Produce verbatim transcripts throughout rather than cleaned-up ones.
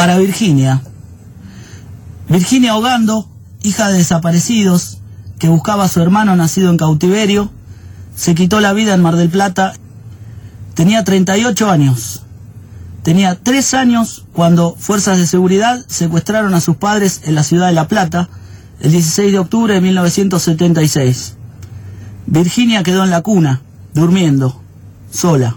para Virginia. Virginia Ogando, hija de desaparecidos, que buscaba a su hermano nacido en cautiverio, se quitó la vida en Mar del Plata. Tenía treinta y ocho años. Tenía tres años cuando fuerzas de seguridad secuestraron a sus padres en la ciudad de La Plata el dieciséis de octubre de mil novecientos setenta y seis. Virginia quedó en la cuna, durmiendo, sola.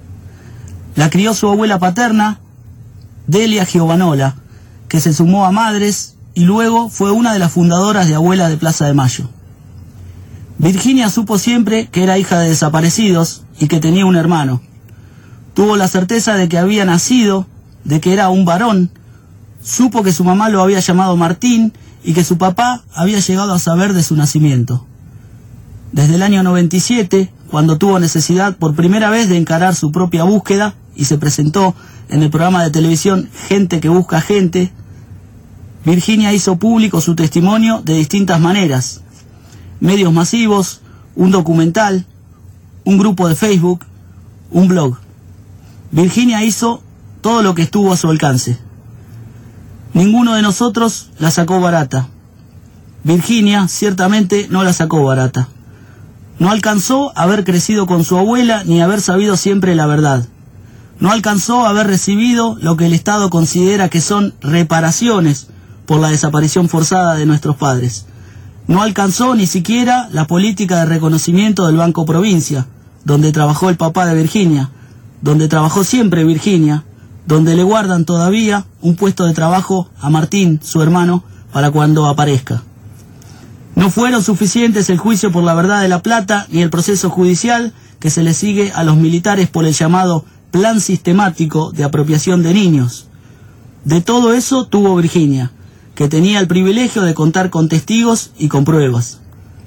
La crió su abuela paterna, Delia Giovanola, que se sumó a Madres y luego fue una de las fundadoras de Abuelas de Plaza de Mayo. Virginia supo siempre que era hija de desaparecidos y que tenía un hermano. Tuvo la certeza de que había nacido, de que era un varón. Supo que su mamá lo había llamado Martín y que su papá había llegado a saber de su nacimiento. Desde el año noventa y siete, cuando tuvo necesidad por primera vez de encarar su propia búsqueda y se presentó en el programa de televisión Gente que busca gente, Virginia hizo público su testimonio de distintas maneras: medios masivos, un documental, un grupo de Facebook, un blog. Virginia hizo todo lo que estuvo a su alcance. Ninguno de nosotros la sacó barata. Virginia ciertamente no la sacó barata. No alcanzó a haber crecido con su abuela ni haber sabido siempre la verdad. No alcanzó a haber recibido lo que el Estado considera que son reparaciones por la desaparición forzada de nuestros padres. No alcanzó ni siquiera la política de reconocimiento del Banco Provincia, donde trabajó el papá de Virginia, donde trabajó siempre Virginia, donde le guardan todavía un puesto de trabajo a Martín, su hermano, para cuando aparezca. No fueron suficientes el juicio por la verdad de La Plata ni el proceso judicial que se le sigue a los militares por el llamado Plan Sistemático de Apropiación de Niños. De todo eso tuvo Virginia, que tenía el privilegio de contar con testigos y con pruebas.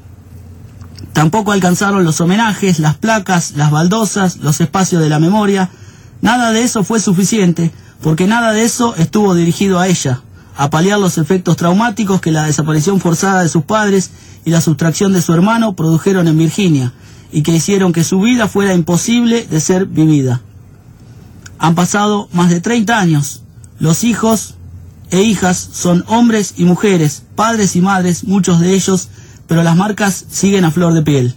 Tampoco alcanzaron los homenajes, las placas, las baldosas, los espacios de la memoria. Nada de eso fue suficiente, porque nada de eso estuvo dirigido a ella, a paliar los efectos traumáticos que la desaparición forzada de sus padres y la sustracción de su hermano produjeron en Virginia, y que hicieron que su vida fuera imposible de ser vivida. Han pasado más de treinta años. Los hijos e hijas son hombres y mujeres, padres y madres, muchos de ellos, pero las marcas siguen a flor de piel.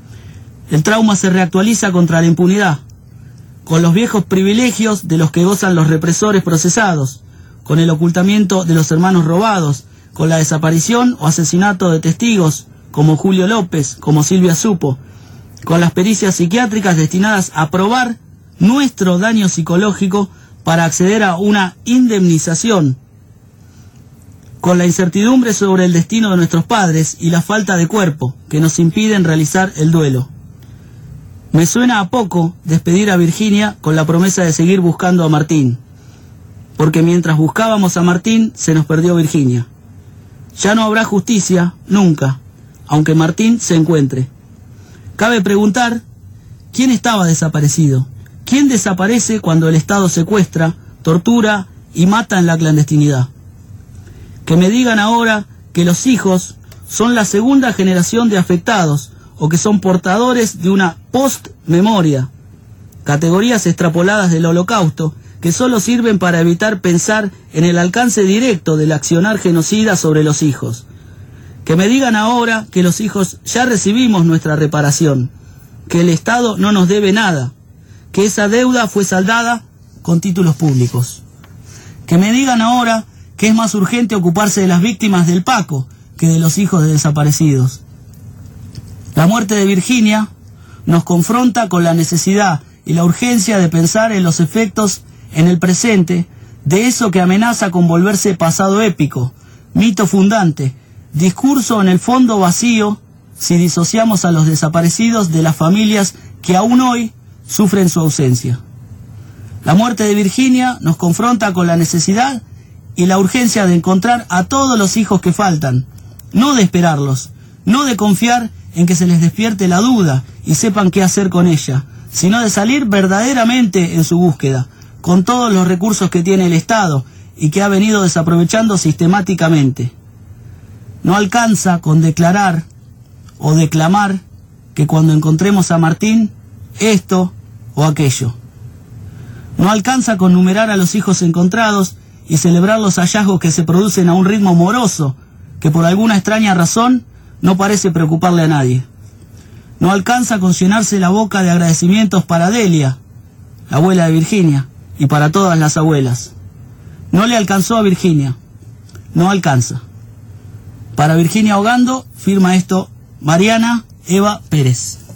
El trauma se reactualiza contra la impunidad, con los viejos privilegios de los que gozan los represores procesados, con el ocultamiento de los hermanos robados, con la desaparición o asesinato de testigos, como Julio López, como Silvia Supo, con las pericias psiquiátricas destinadas a probar nuestro daño psicológico para acceder a una indemnización, con la incertidumbre sobre el destino de nuestros padres y la falta de cuerpo que nos impiden realizar el duelo. Me suena a poco despedir a Virginia con la promesa de seguir buscando a Martín, porque mientras buscábamos a Martín se nos perdió Virginia. Ya no habrá justicia, nunca, aunque Martín se encuentre. Cabe preguntar, ¿quién estaba desaparecido? ¿Quién desaparece cuando el Estado secuestra, tortura y mata en la clandestinidad? Que me digan ahora que los hijos son la segunda generación de afectados o que son portadores de una post-memoria, categorías extrapoladas del Holocausto que solo sirven para evitar pensar en el alcance directo del accionar genocida sobre los hijos. Que me digan ahora que los hijos ya recibimos nuestra reparación, que el Estado no nos debe nada, que esa deuda fue saldada con títulos públicos. Que me digan ahora que es más urgente ocuparse de las víctimas del Paco que de los hijos de desaparecidos. La muerte de Virginia nos confronta con la necesidad y la urgencia de pensar en los efectos en el presente de eso que amenaza con volverse pasado épico, mito fundante, discurso en el fondo vacío si disociamos a los desaparecidos de las familias que aún hoy sufren su ausencia. La muerte de Virginia nos confronta con la necesidad y la urgencia de encontrar a todos los hijos que faltan, no de esperarlos, no de confiar en que se les despierte la duda y sepan qué hacer con ella, sino de salir verdaderamente en su búsqueda, con todos los recursos que tiene el Estado y que ha venido desaprovechando sistemáticamente. No alcanza con declarar o declamar que cuando encontremos a Martín, esto o aquello. No alcanza con numerar a los hijos encontrados y celebrar los hallazgos que se producen a un ritmo moroso que por alguna extraña razón no parece preocuparle a nadie. No alcanza con llenarse la boca de agradecimientos para Delia, la abuela de Virginia, y para todas las abuelas. No le alcanzó a Virginia, no alcanza. Para Virginia Ogando firma esto Mariana Eva Pérez.